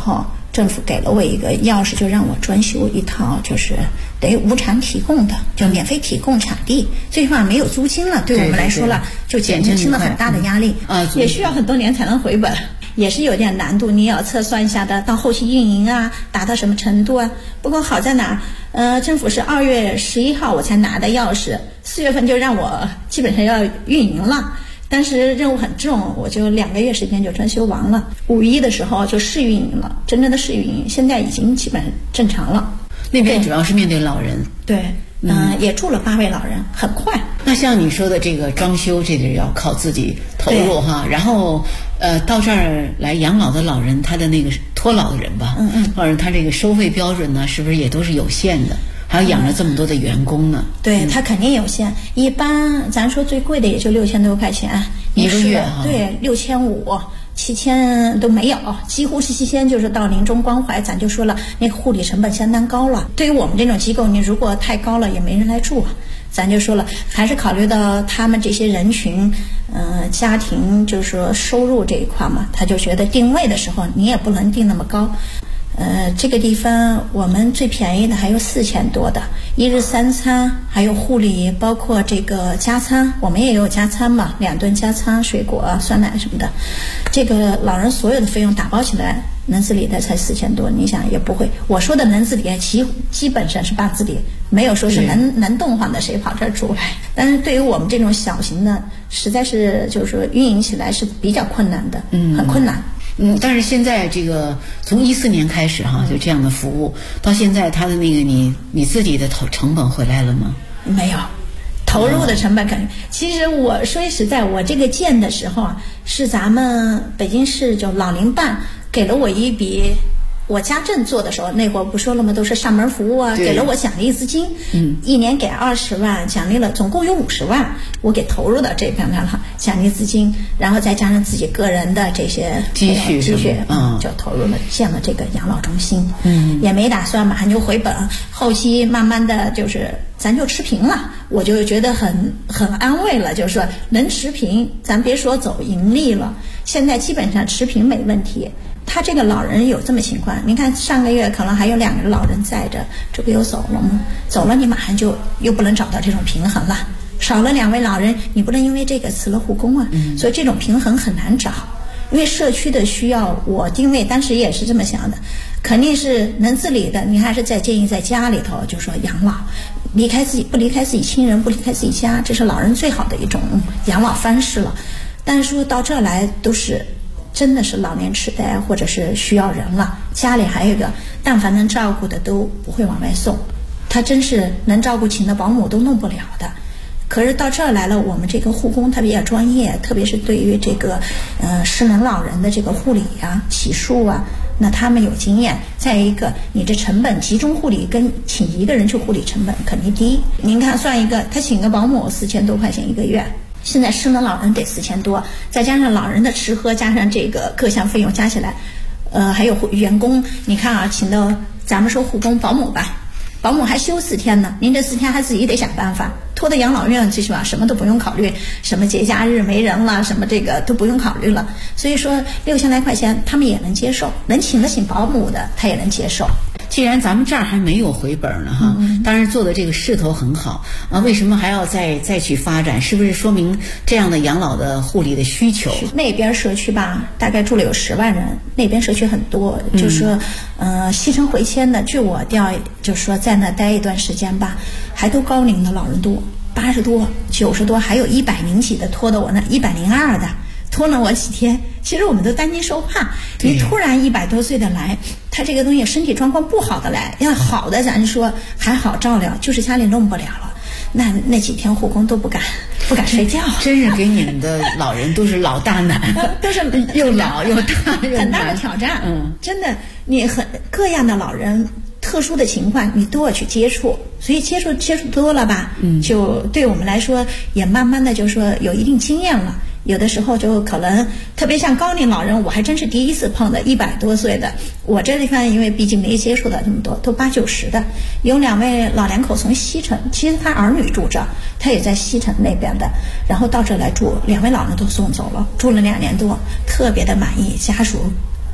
政府给了我一个钥匙，就让我专修一套，就是等于无偿提供的，就免费提供场地，最起码没有租金了，对我们来说了，就减轻了很大的压力也需要很多年才能回本，也是有点难度，你也要测算一下的，到后期运营啊，达到什么程度啊。不过好在哪政府是2月11号我才拿的钥匙，4月份就让我基本上要运营了。当时任务很重，我就2个月时间就专修完了。5一的时候就试运营了，真正的试运营，现在已经基本正常了。 那边主要是面对老人， 对，也住了8位老人，很快。 那像你说的这个装修，这个要靠自己投入哈。然后到这儿来养老的老人，他的那个托老的人吧，或者他这个收费标准呢，是不是也都是有限的？还要养着这么多的员工呢？ 对，他肯定有限。一般咱说最贵的也就6000多块钱一个月哈。 对，6500、7000都没有，几乎是7000，就是到临终关怀，咱就说了，那个护理成本相当高了。对于我们这种机构，你如果太高了，也没人来住。咱就说了，还是考虑到他们这些人群，家庭就是说收入这一块嘛，他就觉得定位的时候你也不能定那么高。这个地方我们最便宜的还有4000多的，1日3餐，还有护理，包括这个加餐，我们也有加餐嘛，2顿加餐，水果、酸奶什么的。这个老人所有的费用打包起来，能自理的才4000多，你想也不会。我说的能自理，基本上是半自理，没有说是能动换的谁跑这儿住来。但是对于我们这种小型的，实在是就是说运营起来是比较困难的，很困难。 但是现在这个从14年开始哈，就这样的服务到现在，他的那个你自己的成本回来了吗？ 没有，投入的成本肯定。其实我说实在，我这个建的时候啊，是咱们北京市就老龄办给了我一笔。我家政做的时候，那会儿不说了吗？都是上门服务啊，给了我奖励资金，1年给20万，奖励了总共有50万，我给投入到这边来了，奖励资金，然后再加上自己个人的这些积蓄，就投入了建了这个养老中心，也没打算马上就回本，后期慢慢的就是咱就持平了，我就觉得很安慰了，就是说能持平，咱别说走盈利了，现在基本上持平没问题。他这个老人有这么情况，您看上个月可能还有2个老人在着，这不又走了吗？走了你马上就又不能找到这种平衡了，少了2位老人，你不能因为这个辞了护工啊，所以这种平衡很难找。因为社区的需要，我定位当时也是这么想的，肯定是能自理的，你还是建议在家里头就说养老，不离开自己亲人，不离开自己家，这是老人最好的一种养老方式了。但是说到这来都是真的是老年痴呆或者是需要人了，家里还有一个但凡能照顾的都不会往外送，他真是能照顾请的保姆都弄不了的。可是到这儿来了，我们这个护工他比较专业，特别是对于这个失能老人的这个护理啊、洗漱啊，那他们有经验。再一个，你这成本集中护理跟请一个人去护理成本肯定低。您看算一个，他请个保姆4000多块钱一个月，现在失能老人得4000多，再加上老人的吃喝，加上这个各项费用加起来，还有员工，你看啊，请到咱们说护工、保姆吧，保姆还休4天呢，您这4天还自己得想办法，拖到养老院最起码什么都不用考虑，什么节假日没人了，什么这个都不用考虑了。所以说6000来块钱他们也能接受，能请得起保姆的他也能接受。 既然咱们这儿还没有回本呢哈，当然做的这个势头很好啊，为什么还要再去发展？是不是说明这样的养老的护理的需求？ 那边社区吧，大概住了有10万人，那边社区很多，就是说西城回迁的，据我调，就是说在那待一段时间吧，还都高龄的老人多，80多、90多，还有100几的，拖到我那102的。拖了我几天，其实我们都担惊受怕。你突然100多岁的来，他这个东西身体状况不好的来，要好的咱说还好照料，就是家里弄不了了。那几天护工都不敢睡觉， 真是给你们的老人都是老大难， 都是又老又大， 很大的挑战。真的，你各样的老人。特殊的情况你都要去接触，所以接触多了吧，就对我们来说也慢慢的就说有一定经验了。有的时候就可能特别像高龄老人，我还真是第一次碰的100多岁的。我这地方因为毕竟没接触到这么多，都80、90的。有2位老两口从西城，其实他儿女住这，他也在西城那边的，然后到这来住，2位老人都送走了，住了2年多，特别的满意，家属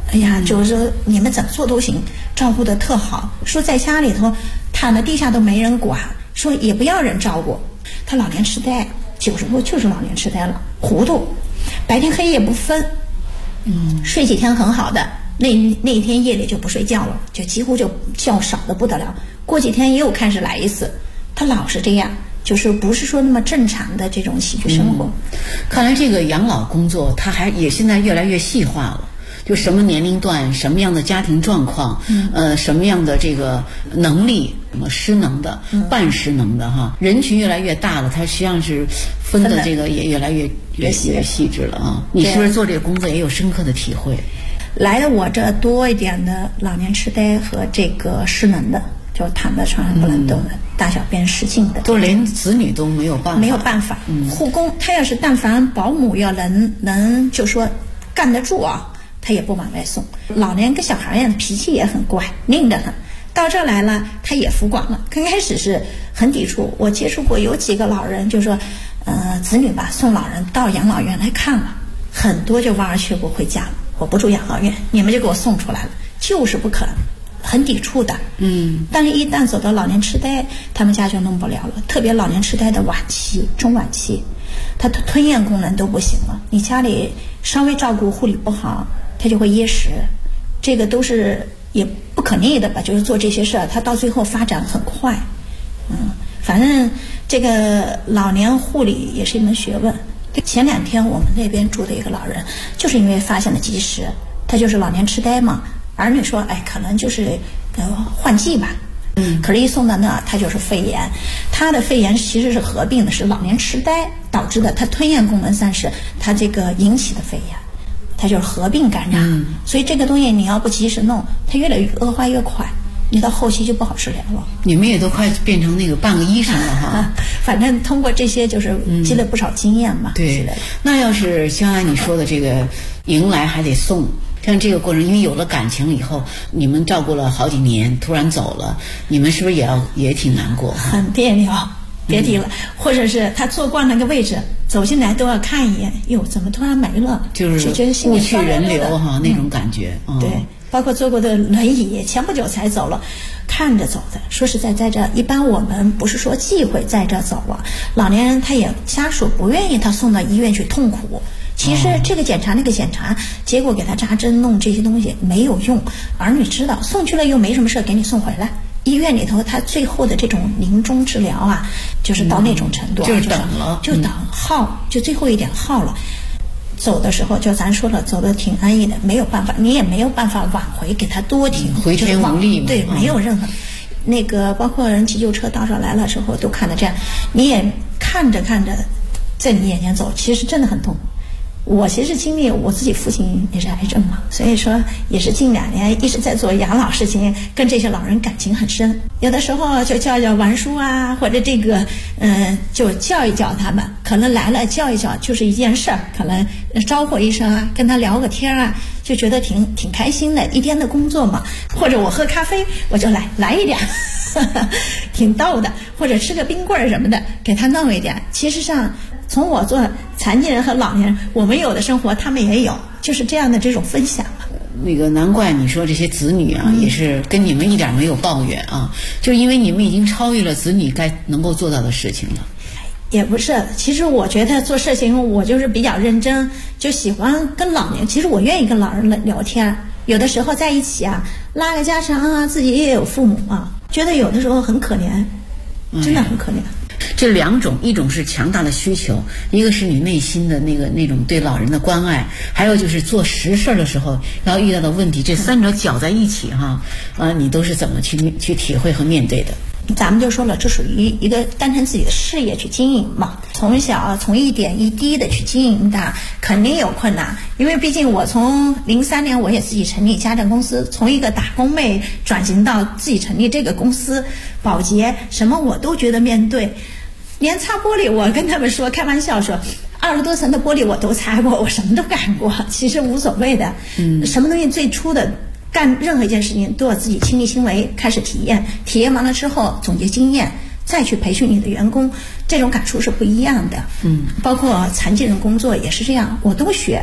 哎呀，就是说你们怎么做都行，照顾得特好。说在家里头躺在地下都没人管，说也不要人照顾。他老年痴呆，90多就是老年痴呆了，糊涂，白天黑夜不分。睡几天很好的，那一天夜里就不睡觉了，就几乎就觉少得不得了。过几天又开始来一次，他老是这样，就是不是说那么正常的这种起居生活。 看来这个养老工作它也现在越来越细化了。就什么年龄段、什么样的家庭状况，什么样的这个能力，什么失能的、半失能的哈，人群越来越大了，它实际上是分的这个也越来越细致了啊。你是不是做这个工作也有深刻的体会？ 来的我这多一点的老年痴呆和这个失能的，就躺在床上不能动的，大小便失禁的， 都连子女都没有办法。护工他要是但凡保姆要能就说干得住啊，他也不往外送。老年跟小孩一样，脾气也很怪，拧得很。到这来了，他也服管了。刚开始是很抵触，我接触过有几个老人，就说，子女吧送老人到养老院来看了，很多就望而却步回家了。我不住养老院，你们就给我送出来了，就是不肯，很抵触的。但是一旦走到老年痴呆，他们家就弄不了了。特别老年痴呆的晚期、中晚期，他吞咽功能都不行了。你家里稍微照顾护理不好，他就会噎食，这个都是也不可逆的吧。就是做这些事儿，他到最后发展很快。反正这个老年护理也是一门学问。前2天我们那边住的一个老人，就是因为发现的及时，他就是老年痴呆嘛。儿女说，可能就是换季吧。可是一送到那，他就是肺炎。他的肺炎其实是合并的，是老年痴呆导致的，他吞咽功能丧失，他这个引起的肺炎，他就是合并感染。所以这个东西你要不及时弄，它越来越恶化越快，你到后期就不好治疗了。 你们也都快变成那个半个医生了哈。 反正通过这些就是积累不少经验嘛。 对，那要是像按你说的这个迎来还得送，像这个过程，因为有了感情以后，你们照顾了好几年，突然走了，你们是不是也挺难过？ 很别扭，别提了。或者是他坐惯那个位置，走进来都要看一眼，哟，怎么突然没了？ 就是物去人流哈，那种感觉。 对，包括坐过的轮椅，前不久才走了，看着走的。说实在，在这一般我们不是说忌讳在这走了，老年人他也家属不愿意他送到医院去痛苦。其实这个检查那个检查，结果给他扎针弄这些东西没有用，儿女知道，送去了又没什么事，给你送回来。医院里头他最后的这种临终治疗啊，就是到那种程度， 就是等了， 就等耗，就最后一点耗了。走的时候就咱说了，走得挺安逸的，没有办法，你也没有办法挽回，给他多挺， 回天无力嘛。 对，没有任何那个，包括人急救车到这来了之后，都看得这样，你也看着在你眼前走，其实真的很痛。我其实经历我自己父亲也是癌症嘛，所以说也是近2年一直在做养老事情，跟这些老人感情很深。有的时候就叫玩书啊，或者这个就叫一叫他们，可能来了叫一叫就是一件事儿，可能招呼一声啊，跟他聊个天啊，就觉得挺开心的。一天的工作嘛，或者我喝咖啡我就来一点挺逗的，或者吃个冰棍什么的给他弄一点。其实上从我做残疾人和老年人，我们有的生活他们也有，就是这样的这种分享。 那个难怪你说这些子女啊，也是跟你们一点没有抱怨啊，就因为你们已经超越了子女该能够做到的事情了。 也不是，其实我觉得做事情我就是比较认真，就喜欢跟老年，其实我愿意跟老人聊天，有的时候在一起啊拉个家常啊，自己也有父母啊，觉得有的时候很可怜，真的很可怜。 这2种，一种是强大的需求，一个是你内心的那种对老人的关爱，还有就是做实事的时候要遇到的问题，这3者搅在一起哈，你都是怎么去体会和面对的？ 咱们就说了，这属于一个单纯自己的事业去经营嘛，从小从一点一滴的去经营它，肯定有困难。因为毕竟我从03年我也自己成立家政公司，从一个打工妹转型到自己成立这个公司，保洁什么我都觉得面对。连擦玻璃，我跟他们说开玩笑说，20多层的玻璃我都擦过，我什么都干过，其实无所谓的。什么东西最初的干任何一件事情都要自己亲力亲为，开始体验完了之后总结经验，再去培训你的员工，这种感触是不一样的。包括残疾人工作也是这样，我都学。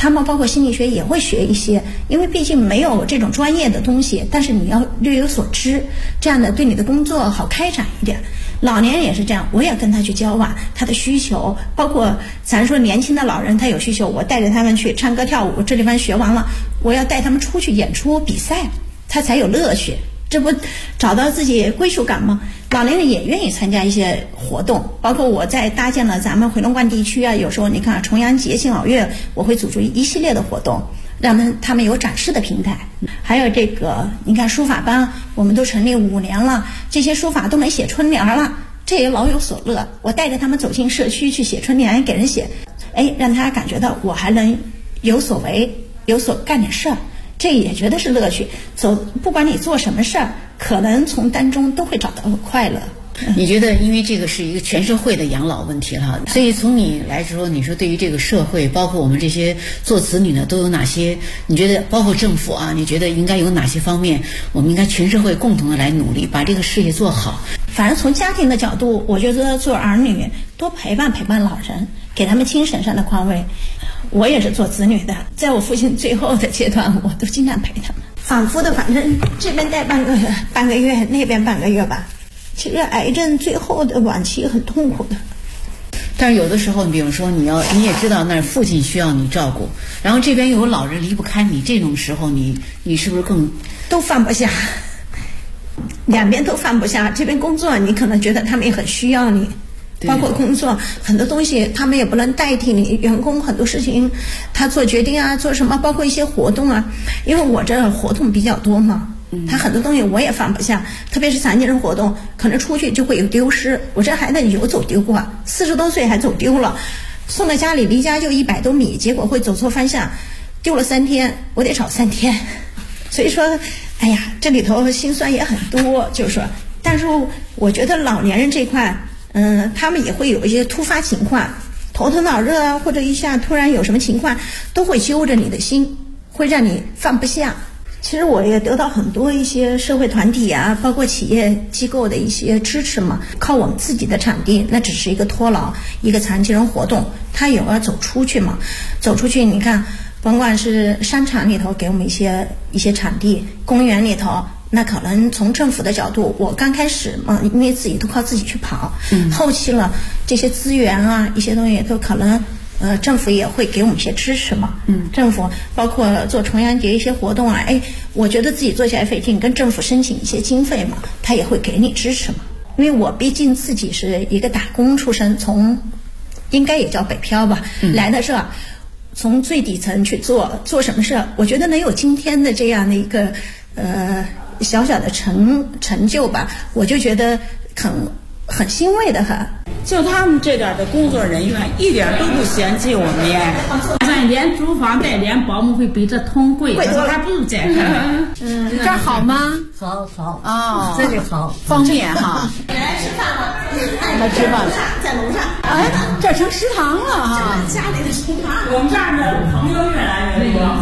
他们包括心理学也会学一些，因为毕竟没有这种专业的东西，但是你要略有所知，这样的对你的工作好开展一点。老年人也是这样，我也跟他去交往，他的需求，包括咱说年轻的老人他有需求，我带着他们去唱歌跳舞，这地方学完了，我要带他们出去演出比赛，他才有乐趣，这不找到自己归属感吗？老年人也愿意参加一些活动，包括我在搭建了咱们回龙观地区啊，有时候你看重阳节、敬老月，我会组织一系列的活动，让他们有展示的平台。还有这个你看书法班，我们都成立5年了，这些书法都能写春联了，这也老有所乐。我带着他们走进社区去写春联，给人写，让他感觉到我还能有所为，有所干点事儿，这也觉得是乐趣。不管你做什么事儿，可能从当中都会找到快乐。 你觉得因为这个是一个全社会的养老问题了，所以从你来说，你说对于这个社会，包括我们这些做子女的都有哪些，你觉得包括政府啊，你觉得应该有哪些方面我们应该全社会共同的来努力把这个事业做好？ 反正从家庭的角度，我觉得做儿女多陪伴老人，给他们精神上的宽慰。我也是做子女的，在我父亲最后的阶段，我都经常陪他们，反复的，反正这边带半个月，那边半个月吧。其实癌症最后的晚期很痛苦的， 但是有的时候，你比如说你也知道那儿父亲需要你照顾，然后这边有老人离不开你，这种时候你是不是更都放不下？两边都放不下。这边工作你可能觉得他们也很需要你，包括工作很多东西他们也不能代替你，员工很多事情他做决定啊，做什么，包括一些活动啊，因为我这活动比较多嘛，他很多东西我也放不下，特别是残疾人活动，可能出去就会有丢失。我这孩子有走丢过，40多岁还走丢了，送到家里离家就100多米，结果会走错方向，丢了3天，我得找3天。所以说，哎呀，这里头心酸也很多，就是说，但是我觉得老年人这块，他们也会有一些突发情况，头疼脑热啊，或者一下突然有什么情况，都会揪着你的心，会让你放不下。其实我也得到很多一些社会团体啊，包括企业机构的一些支持嘛。靠我们自己的场地，那只是一个托老，一个残疾人活动，他也要走出去嘛。走出去，你看，甭管是商场里头给我们一些场地，公园里头，那可能从政府的角度，我刚开始嘛，因为自己都靠自己去跑，后期了这些资源啊，一些东西都可能。政府也会给我们一些支持嘛，政府包括做重阳节一些活动啊，我觉得自己做起来费劲，跟政府申请一些经费嘛，他也会给你支持嘛。因为我毕竟自己是一个打工出身，从应该也叫北漂吧，来的这，从最底层去做什么事，我觉得能有今天的这样的一个小小的成就吧，我就觉得很欣慰的很。 就他们这点的工作人员一点都不嫌弃我们呀，咱连租房贷连保姆费比这通贵，还不如在这。 这儿好吗？ 好哦， 这里好， 方便哈。 来吃饭了， 来吃饭了， 在楼上。 这成食堂了哈， 家里的食堂。 我们这儿的朋友越来越多。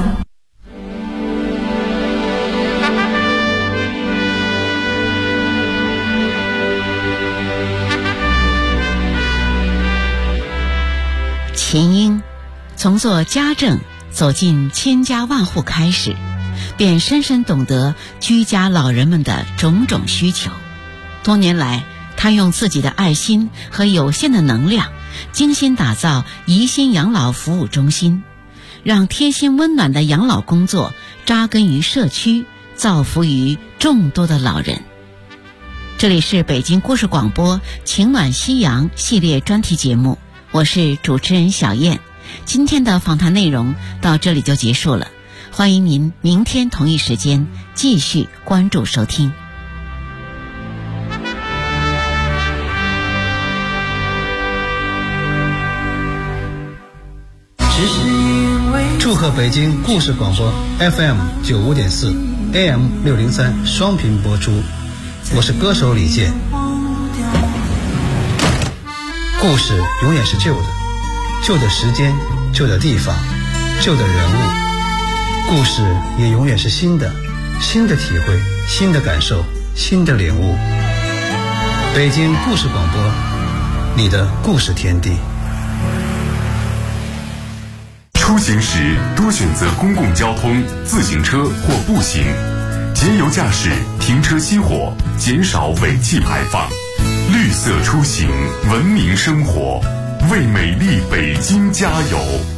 秦英从做家政走进千家万户开始，便深深懂得居家老人们的种种需求。多年来，他用自己的爱心和有限的能量，精心打造怡心养老服务中心，让贴心温暖的养老工作扎根于社区，造福于众多的老人。这里是北京故事广播晴暖夕阳系列专题节目，我是主持人小燕。今天的访谈内容到这里就结束了，欢迎您明天同一时间继续关注收听。 祝贺北京故事广播 FM 95.4 AM 603双频播出，我是歌手李健。故事永远是旧的，旧的时间，旧的地方，旧的人物。故事也永远是新的，新的体会，新的感受，新的领悟。北京故事广播，你的故事天地。 出行时多选择公共交通、自行车或步行，节油驾驶，停车熄火，减少尾气排放。绿色出行，文明生活，为美丽北京加油！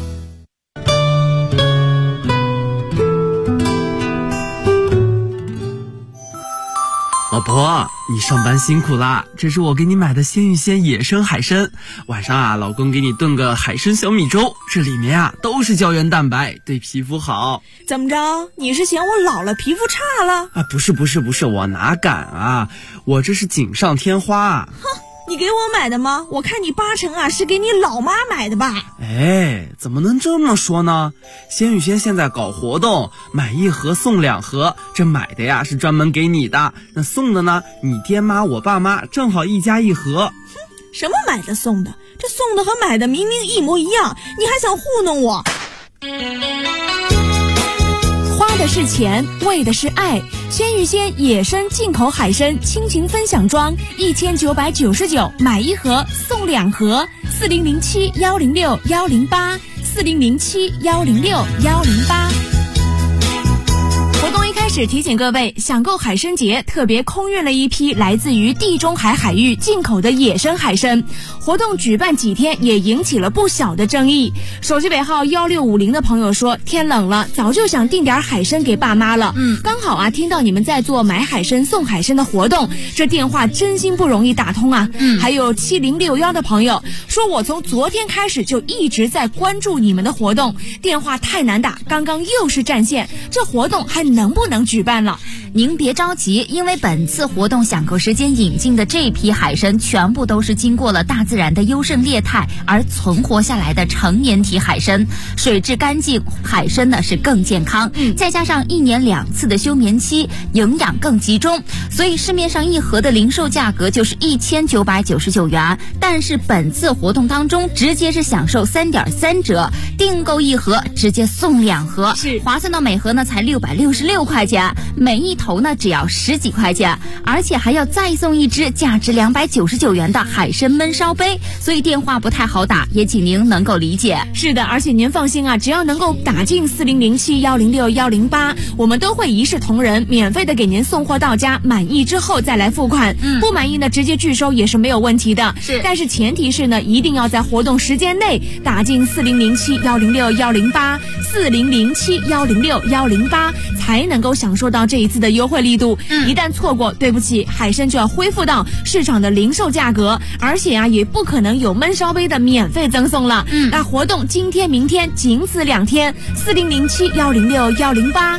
老婆，你上班辛苦啦，这是我给你买的鲜芋仙野生海参，晚上啊，老公给你炖个海参小米粥，这里面啊都是胶原蛋白，对皮肤好。 怎么着？你是嫌我老了皮肤差了？ 啊，不是，我哪敢啊，我这是锦上添花。 哼，你给我买的吗？我看你八成啊是给你老妈买的吧？ 哎，怎么能这么说呢？鲜芋仙现在搞活动，买1盒送2盒，这买的呀是专门给你的，那送的呢，你爹妈我爸妈正好1家1盒。 哼，什么买的送的？这送的和买的明明一模一样，你还想糊弄我？花的是钱，为的是爱。鲜芋仙野生进口海参亲情分享装1999，买1盒送2盒，4007-106-108 4007-106-108。活动一开始提醒各位，想购海参节特别空运了一批来自于地中海海域进口的野生海参。活动举办几天也引起了不小的争议。手机尾号1650的朋友说，天冷了，早就想订点海参给爸妈了。刚好啊，听到你们在做买海参送海参的活动，这电话真心不容易打通啊。还有7061的朋友说，我从昨天开始就一直在关注你们的活动，电话太难打，刚刚又是占线，这活动还能不能举办了？ 您别着急，因为本次活动享购时间引进的这批海参全部都是经过了大自然的优胜劣汰而存活下来的成年体海参，水质干净，海参呢是更健康，再加上1年2次的休眠期，营养更集中，所以市面上1盒的零售价格就是1999元，但是本次活动当中直接是享受3.3折，订购1盒直接送2盒，是划算到每盒呢才666块钱，每一头呢只要10几块钱，而且还要再送1只价值299元的海参焖烧杯，所以电话不太好打，也请您能够理解。 是的，而且您放心啊，只要能够打进4007-106-108，我们都会一视同仁，免费的给您送货到家，满意之后再来付款，不满意呢直接拒收也是没有问题的。是，但是前提是呢，一定要在活动时间内打进4007-106-108 4007-106-108，才能够享受到这一次的优惠力度。一旦错过，对不起，海参就要恢复到市场的零售价格，而且啊也不可能有焖烧杯的免费赠送了。那活动今天明天仅此2天，4007-106-108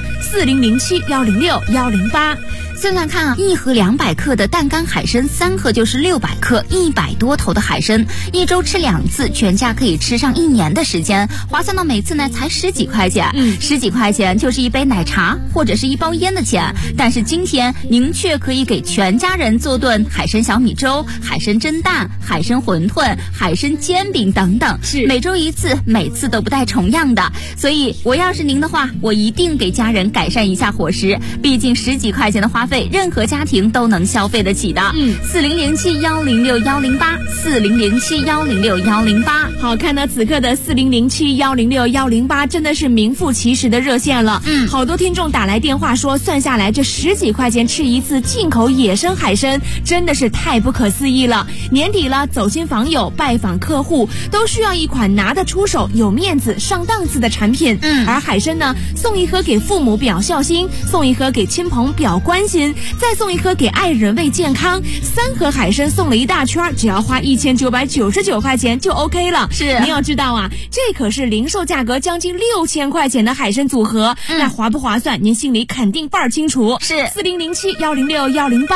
4007-106-108。 算算看啊，1盒200克的淡干海参，3盒就是600克，100多头的海参，1周吃2次，全家可以吃上1年的时间，划算到每次呢才10几块钱，10几块钱就是一杯奶茶或者是一包烟的钱。但是今天您却可以给全家人做顿海参小米粥、海参蒸蛋、海参馄饨、海参煎饼等等，是每周1次，每次都不带重样的。所以我要是您的话，我一定给家人改善一下伙食，毕竟10几块钱的花费，任何家庭都能消费得起的。4007-106-108 4007-106-108。 好，看到此刻的4007-106-108真的是名副其实的热线了。好多听众打来电话说，算下来这10几块钱吃1次进口野生海参，真的是太不可思议了。年底了，走亲访友、拜访客户都需要一款拿得出手、有面子、上档次的产品。而海参呢，送1盒给父母表孝心，送1盒给亲朋表关心，再送1盒给爱人为健康，3盒海参送了一大圈，只要花1999块钱就 OK 了。是，您要知道啊，这可是零售价格将近6000块钱的海参组合，那划不划算？您心里肯定倍儿清楚。是4007-106-108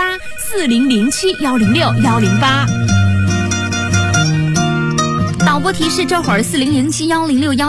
4007-106-108。 导播提示，这会儿4007-106-108